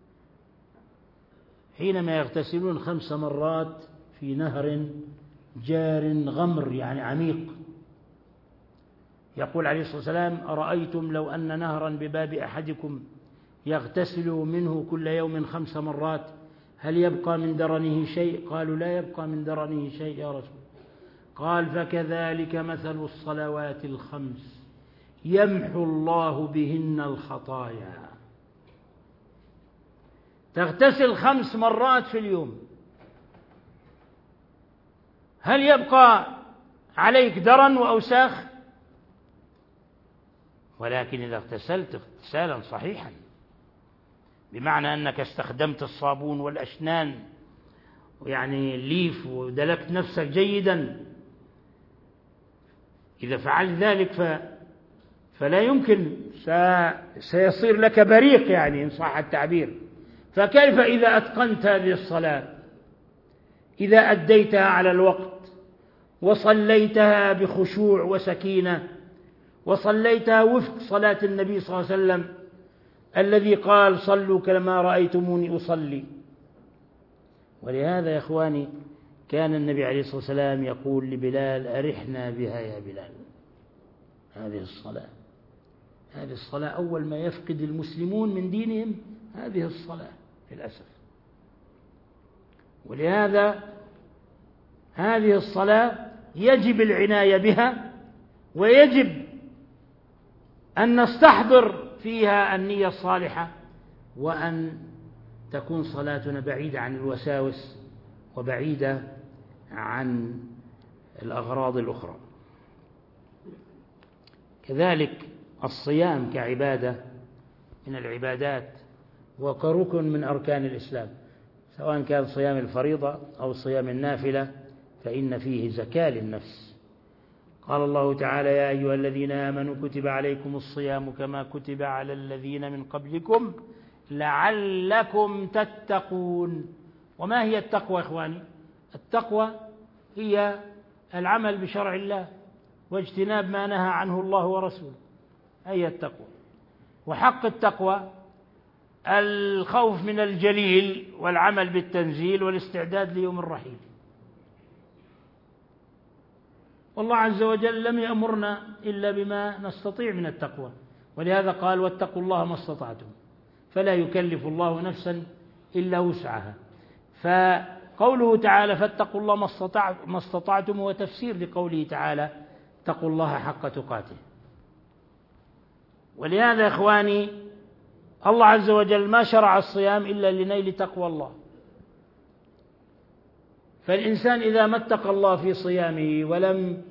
حينما يغتسلون 5 مرات في نهر جار غمر، يعني عميق. يقول عليه الصلاة والسلام: أرأيتم لو أن نهرا بباب أحدكم يغتسل منه كل يوم 5 مرات هل يبقى من درنه شيء؟ قالوا: لا يبقى من درنه شيء يا رسول. قال: فكذلك مثل الصلوات 5 يمحو الله بهن الخطايا. تغتسل 5 مرات في اليوم، هل يبقى عليك درن وأوساخ؟ ولكن إذا اغتسلت اغتسالا صحيحا، بمعنى أنك استخدمت الصابون والأشنان يعني الليف ودلكت نفسك جيدا، إذا فعلت ذلك فلا يمكن سيصير لك بريق، يعني إن صح التعبير. فكيف إذا أتقنت هذه الصلاة، إذا أديتها على الوقت وصليتها بخشوع وسكينة، وصليتها وفق صلاة النبي صلى الله عليه وسلم الذي قال صلوا كما رأيتموني أصلي. ولهذا يا إخواني كان النبي عليه الصلاة والسلام يقول لبلال أرحنا بها يا بلال. هذه الصلاة أول ما يفقد المسلمون من دينهم هذه الصلاة للأسف. ولهذا هذه الصلاة يجب العناية بها، ويجب أن نستحضر فيها النية الصالحة، وأن تكون صلاتنا بعيدة عن الوساوس وبعيدة عن الأغراض الأخرى. كذلك الصيام كعبادة من العبادات وكركن من أركان الإسلام، سواء كان صيام الفريضة أو صيام النافلة، فإن فيه زكاة للنفس. قال الله تعالى يا أيها الذين آمنوا كتب عليكم الصيام كما كتب على الذين من قبلكم لعلكم تتقون. وما هي التقوى إخواني؟ التقوى هي العمل بشرع الله واجتناب ما نهى عنه الله ورسوله، هي التقوى. وحق التقوى الخوف من الجليل والعمل بالتنزيل والاستعداد ليوم الرحيل. والله عز وجل لم يأمرنا إلا بما نستطيع من التقوى، ولهذا قال واتقوا الله ما استطعتم، فلا يكلف الله نفسا إلا وسعها. فقوله تعالى فاتقوا الله ما استطعتم هو تفسير لقوله تعالى اتقوا الله حق تقاته. ولهذا يا إخواني الله عز وجل ما شرع الصيام إلا لنيل تقوى الله. فالإنسان إذا ما اتقى الله في صيامه ولم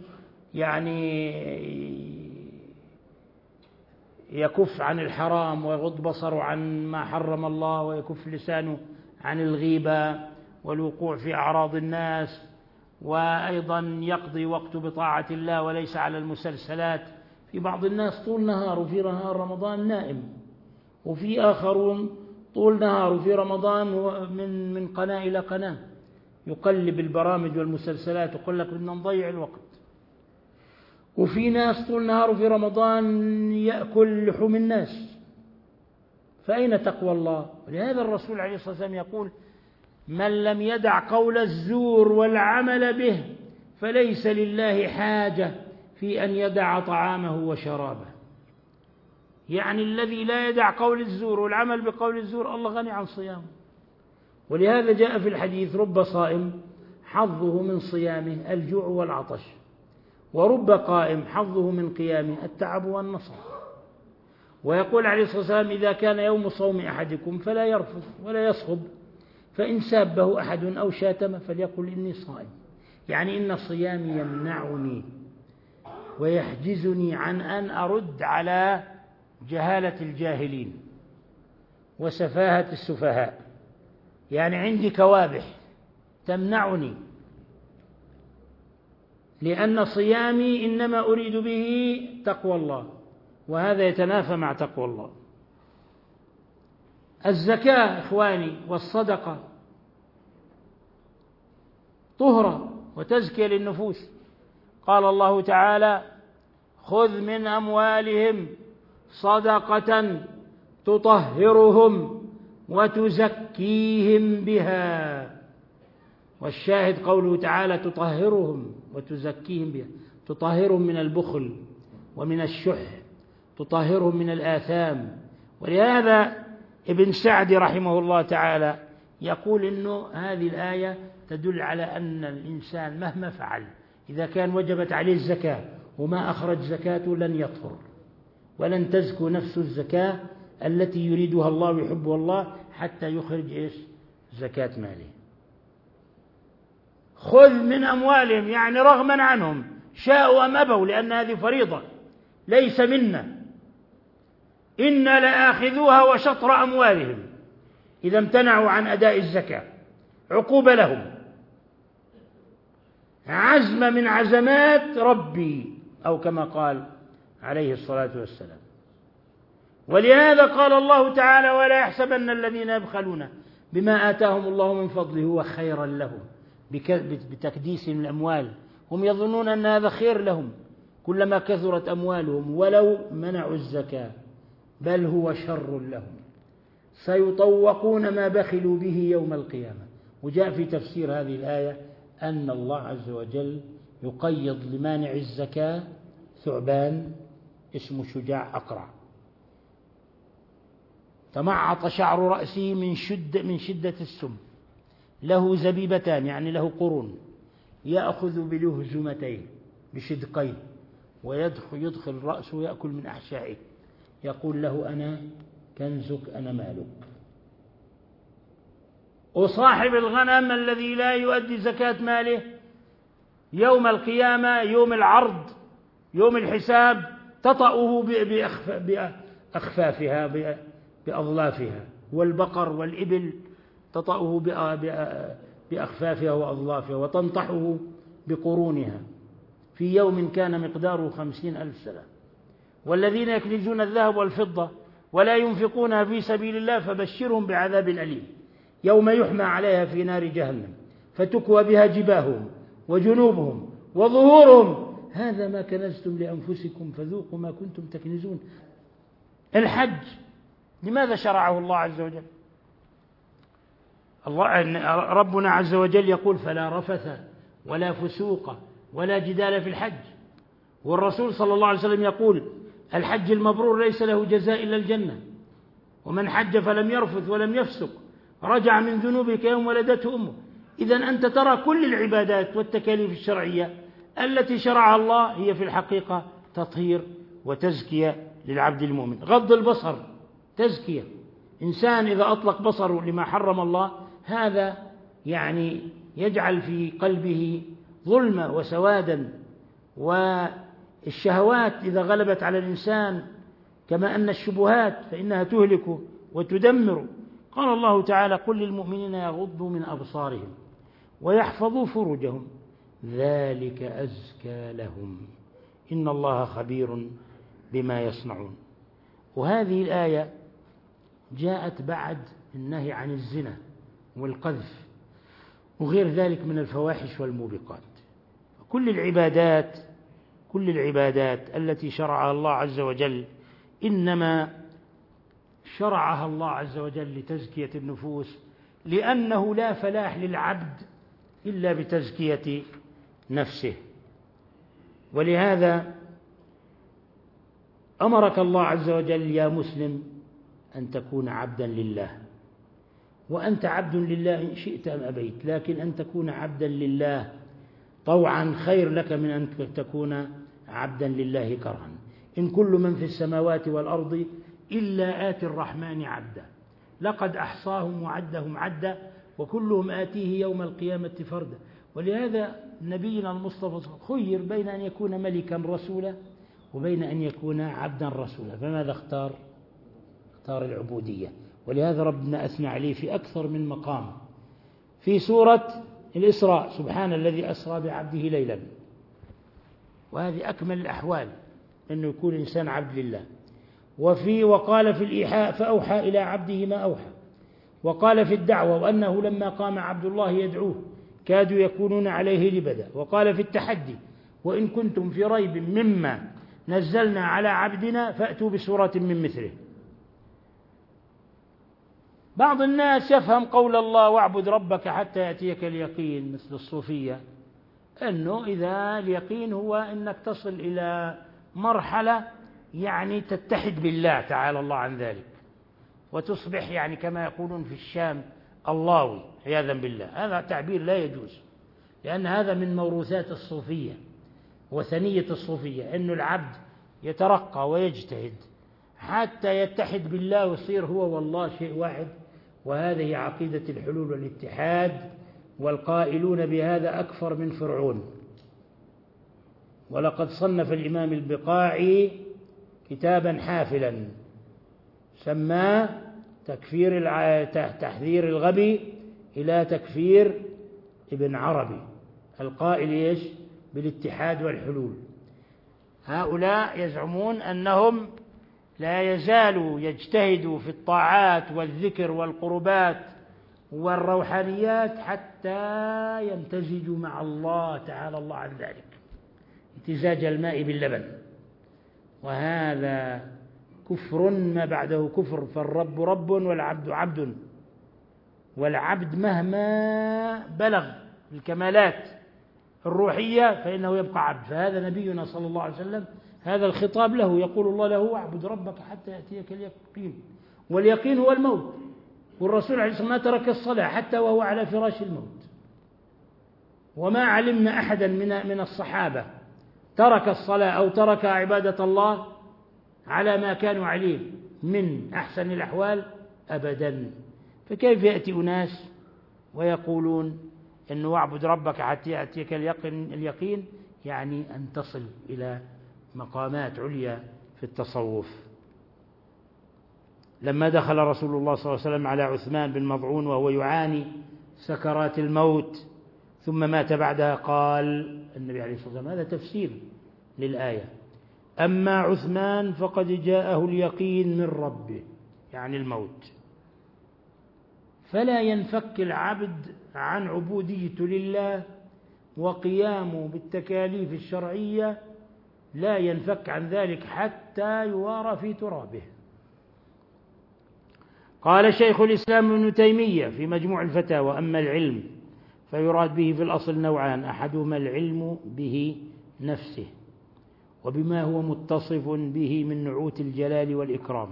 يكف عن الحرام ويغض بصره عن ما حرم الله ويكف لسانه عن الغيبة والوقوع في أعراض الناس، وأيضا يقضي وقته بطاعة الله وليس على المسلسلات. في بعض الناس طول نهار وفي نهار رمضان نائم، وفي آخرون طول نهار وفي رمضان من قناة إلى قناة يقلب البرامج والمسلسلات ويقول لك بدنا نضيع الوقت. وفي ناس طول نهار في رمضان يأكل لحوم الناس، فأين تقوى الله؟ ولهذا الرسول عليه الصلاة والسلام يقول من لم يدع قول الزور والعمل به فليس لله حاجة في أن يدع طعامه وشرابه. يعني الذي لا يدع قول الزور والعمل بقول الزور الله غني عن صيامه. ولهذا جاء في الحديث رب صائم حظه من صيامه الجوع والعطش، ورب قائم حظه من قيامه التعب والنصب. ويقول عليه الصلاة والسلام إذا كان يوم صوم أحدكم فلا يرفث ولا يصخب، فإن سابه أحد أو شاتمه فليقل إني صائم. يعني إن صيامي يمنعني ويحجزني عن أن أرد على جهالة الجاهلين وسفاهة السفهاء. يعني عندي كوابح تمنعني، لأن صيامي إنما أريد به تقوى الله، وهذا يتنافى مع تقوى الله. الزكاة إخواني والصدقة طهرة وتزكية للنفوس. قال الله تعالى خذ من أموالهم صدقة تطهرهم وتزكيهم بها. والشاهد قوله تعالى تطهرهم وتزكيهم بها، تطهرهم من البخل ومن الشح، تطهرهم من الآثام. ولهذا ابن سعدي رحمه الله تعالى يقول إنه هذه الآية تدل على أن الإنسان مهما فعل إذا كان وجبت عليه الزكاة وما أخرج زكاته لن يطهر ولن تزكو نفس الزكاة التي يريدها الله ويحبها الله حتى يخرج زكاة ماله. خذ من أموالهم يعني رغما عنهم شاءوا أم أبوا، لأن هذه فريضة ليس منا، إنا لآخذوها وشطر أموالهم إذا امتنعوا عن أداء الزكاة، عقوبة لهم، عزم من عزمات ربي، أو كما قال عليه الصلاة والسلام. ولهذا قال الله تعالى ولا يحسبن الذين يبخلون بما آتاهم الله من فضله هو خيرا لهم، بتكديس الأموال هم يظنون أن هذا خير لهم كلما كثرت أموالهم ولو منعوا الزكاة، بل هو شر لهم، سيطوقون ما بخلوا به يوم القيامة. وجاء في تفسير هذه الآية أن الله عز وجل يقيض لمانع الزكاة ثعبان اسمه شجاع أقرع، تمعط شعر رأسه من شدة السم، له زبيبتان يعني له قرون، يأخذ بلهزمتين بشدقين، ويدخل رأسه يأكل من أحشائه، يقول له أنا كنزك أنا مالك. وصاحب الغنم الذي لا يؤدي زكاة ماله يوم القيامة يوم العرض يوم الحساب تطأه بأخفافها بأظلافها، والبقر والإبل تطأه بأخفافها وأظلافها وتنطحه بقرونها في يوم كان مقداره 50,000 سنة. والذين يكنزون الذهب والفضة ولا ينفقونها في سبيل الله فبشرهم بعذاب أليم يوم يحمى عليها في نار جهنم فتكوى بها جباههم وجنوبهم وظهورهم هذا ما كنزتم لأنفسكم فذوقوا ما كنتم تكنزون. الحج لماذا شرعه الله عز وجل؟ ربنا عز وجل يقول فلا رفث ولا فسوق ولا جدال في الحج، والرسول صلى الله عليه وسلم يقول الحج المبرور ليس له جزاء إلا الجنة، ومن حج فلم يرفث ولم يفسق رجع من ذنوبه كيوم ولدته أمه. إذن أنت ترى كل العبادات والتكاليف الشرعية التي شرعها الله هي في الحقيقة تطهير وتزكية للعبد المؤمن. غض البصر تزكية، إنسان إذا أطلق بصره لما حرم الله هذا يعني يجعل في قلبه ظلمة وسوادا، والشهوات إذا غلبت على الإنسان كما أن الشبهات فإنها تهلك وتدمر. قال الله تعالى قل للمؤمنين يغضوا من أبصارهم ويحفظوا فروجهم ذلك أزكى لهم إن الله خبير بما يصنعون. وهذه الآية جاءت بعد النهي عن الزنا والقذف وغير ذلك من الفواحش والموبقات. كل العبادات التي شرعها الله عز وجل إنما شرعها الله عز وجل لتزكية النفوس، لأنه لا فلاح للعبد إلا بتزكية نفسه. ولهذا أمرك الله عز وجل يا مسلم أن تكون عبدا لله، وأنت عبد لله إن شئت أم أبيت، لكن أن تكون عبدا لله طوعا خير لك من أن تكون عبدا لله كرها. إن كل من في السماوات والأرض إلا آتي الرحمن عبدا لقد أحصاهم وعدهم عدا وكلهم آتيه يوم القيامة فردا. ولهذا نبينا المصطفى خير بين أن يكون ملكا رسولا وبين أن يكون عبدا رسولا، فماذا اختار العبودية. ولهذا ربنا أثنى عليه في أكثر من مقام في سورة الإسراء سبحان الذي أسرى بعبده ليلا، وهذه أكمل الأحوال أنه يكون إنسان عبد لله. وقال في الإيحاء فأوحى إلى عبده ما أوحى، وقال في الدعوة وأنه لما قام عبد الله يدعوه كادوا يكونون عليه لبدا، وقال في التحدي وإن كنتم في ريب مما نزلنا على عبدنا فأتوا بسورة من مثله. بعض الناس يفهم قول الله واعبد ربك حتى يأتيك اليقين مثل الصوفية، أنه إذا اليقين هو أنك تصل إلى مرحلة يعني تتحد بالله تعالى الله عن ذلك وتصبح يعني كما يقولون في الشام اللهوي عياذا بالله. هذا تعبير لا يجوز، لأن هذا من موروثات الصوفية وثنية الصوفية، أن العبد يترقى ويجتهد حتى يتحد بالله ويصير هو والله شيء واحد. وهذه عقيدة الحلول والاتحاد، والقائلون بهذا أكفر من فرعون. ولقد صنف الإمام البقاعي كتابا حافلا سماه تحذير الغبي إلى تكفير ابن عربي القائل بالاتحاد والحلول. هؤلاء يزعمون أنهم لا يزالوا يجتهدوا في الطاعات والذكر والقربات والروحانيات حتى يمتزجوا مع الله تعالى الله عن ذلك، امتزاج الماء باللبن، وهذا كفر ما بعده كفر. فالرب رب والعبد عبد، والعبد مهما بلغ الكمالات الروحية فإنه يبقى عبد. فهذا نبينا صلى الله عليه وسلم هذا الخطاب له، يقول الله له: اعبد ربك حتى يأتيك اليقين. واليقين هو الموت. والرسول عليه الصلاة والسلام ما ترك الصلاة حتى وهو على فراش الموت. وما علمنا أحدا من الصحابة ترك الصلاة أو ترك عبادة الله على ما كانوا عليه من أحسن الأحوال أبدا. فكيف يأتي أناس ويقولون أنه اعبد ربك حتى يأتيك اليقين، يعني أن تصل إلى مقامات عليا في التصوف. لما دخل رسول الله صلى الله عليه وسلم على عثمان بن مظعون وهو يعاني سكرات الموت ثم مات بعدها، قال النبي عليه الصلاة والسلام، هذا تفسير للآية: أما عثمان فقد جاءه اليقين من ربه، يعني الموت. فلا ينفك العبد عن عبوديته لله وقيامه بالتكاليف الشرعية، لا ينفك عن ذلك حتى يوارى في ترابه. قال شيخ الإسلام ابن تيمية في مجموع الفتاوى: أما العلم فيراد به في الأصل نوعان: أحدهما العلم به نفسه وبما هو متصف به من نعوت الجلال والإكرام.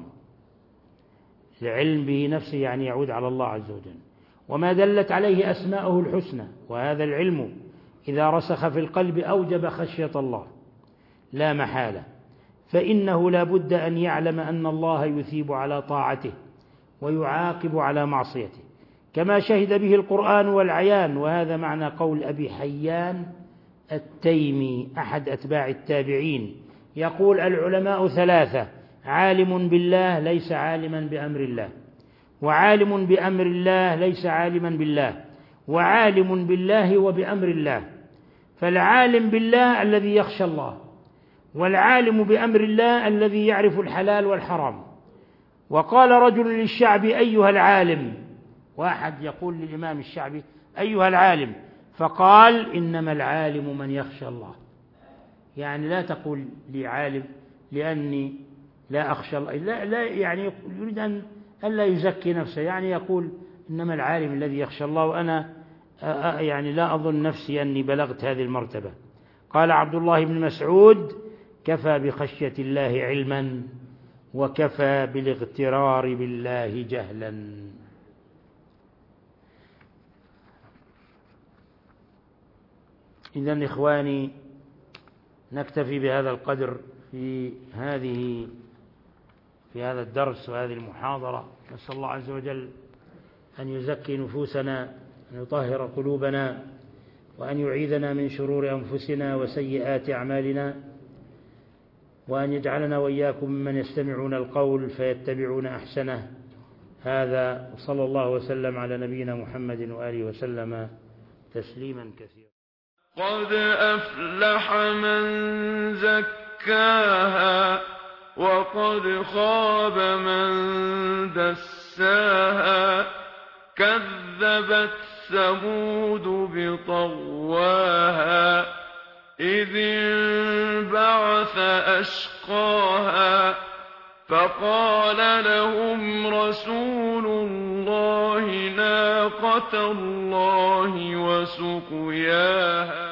العلم به نفسه يعني يعود على الله عز وجل، وما دلت عليه أسماءه الحسنى. وهذا العلم إذا رسخ في القلب أوجب خشية الله لا محالة، فإنه لا بد أن يعلم أن الله يثيب على طاعته ويعاقب على معصيته، كما شهد به القرآن والعيان. وهذا معنى قول أبي حيان التيمي أحد أتباع التابعين، يقول: العلماء ثلاثة: عالم بالله ليس عالما بأمر الله، وعالم بأمر الله ليس عالما بالله، وعالم بالله وبأمر الله. فالعالم بالله الذي يخشى الله، والعالم بأمر الله الذي يعرف الحلال والحرام. وقال رجل للشعبي: أيها العالم. واحد يقول للإمام الشعبي: أيها العالم، فقال: إنما العالم من يخشى الله. يعني لا تقول لي عالم لأني لا أخشى الله، لا يعني يريد أن لا يزكي نفسه، يعني يقول إنما العالم الذي يخشى الله، وأنا يعني لا أظن نفسي أني بلغت هذه المرتبة. قال عبد الله بن مسعود: كفى بخشية الله علما وكفى بالاغترار بالله جهلا. إذن إخواني، نكتفي بهذا القدر في هذا الدرس وهذه المحاضرة. نسأل الله عز وجل أن يزكي نفوسنا، أن يطهر قلوبنا، وأن يعيذنا من شرور أنفسنا وسيئات أعمالنا، وأن يجعلنا وإياكم ممن يستمعون القول فيتبعون أحسنه. هذا، وصلى الله وسلم على نبينا محمد وآله وسلم تسليما كثيرا. قد أفلح من زكاها وقد خاب من دساها. كذبت ثمود بطغواها إذ انبعث أشقاها فقال لهم رسول الله ناقة الله وسقياها